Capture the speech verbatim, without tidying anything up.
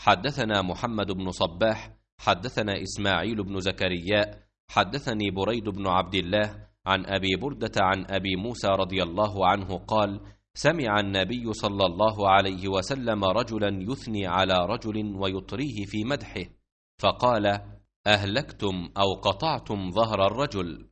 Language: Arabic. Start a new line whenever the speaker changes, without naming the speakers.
حدثنا محمد بن صباح حدثنا إسماعيل بن زكريا حدثني بريد بن عبد الله عن أبي بردة عن أبي موسى رضي الله عنه قال: سمع النبي صلى الله عليه وسلم رجلا يثني على رجل ويطريه في مدحه، فقال: أهلكتم أو قطعتم ظهر الرجل.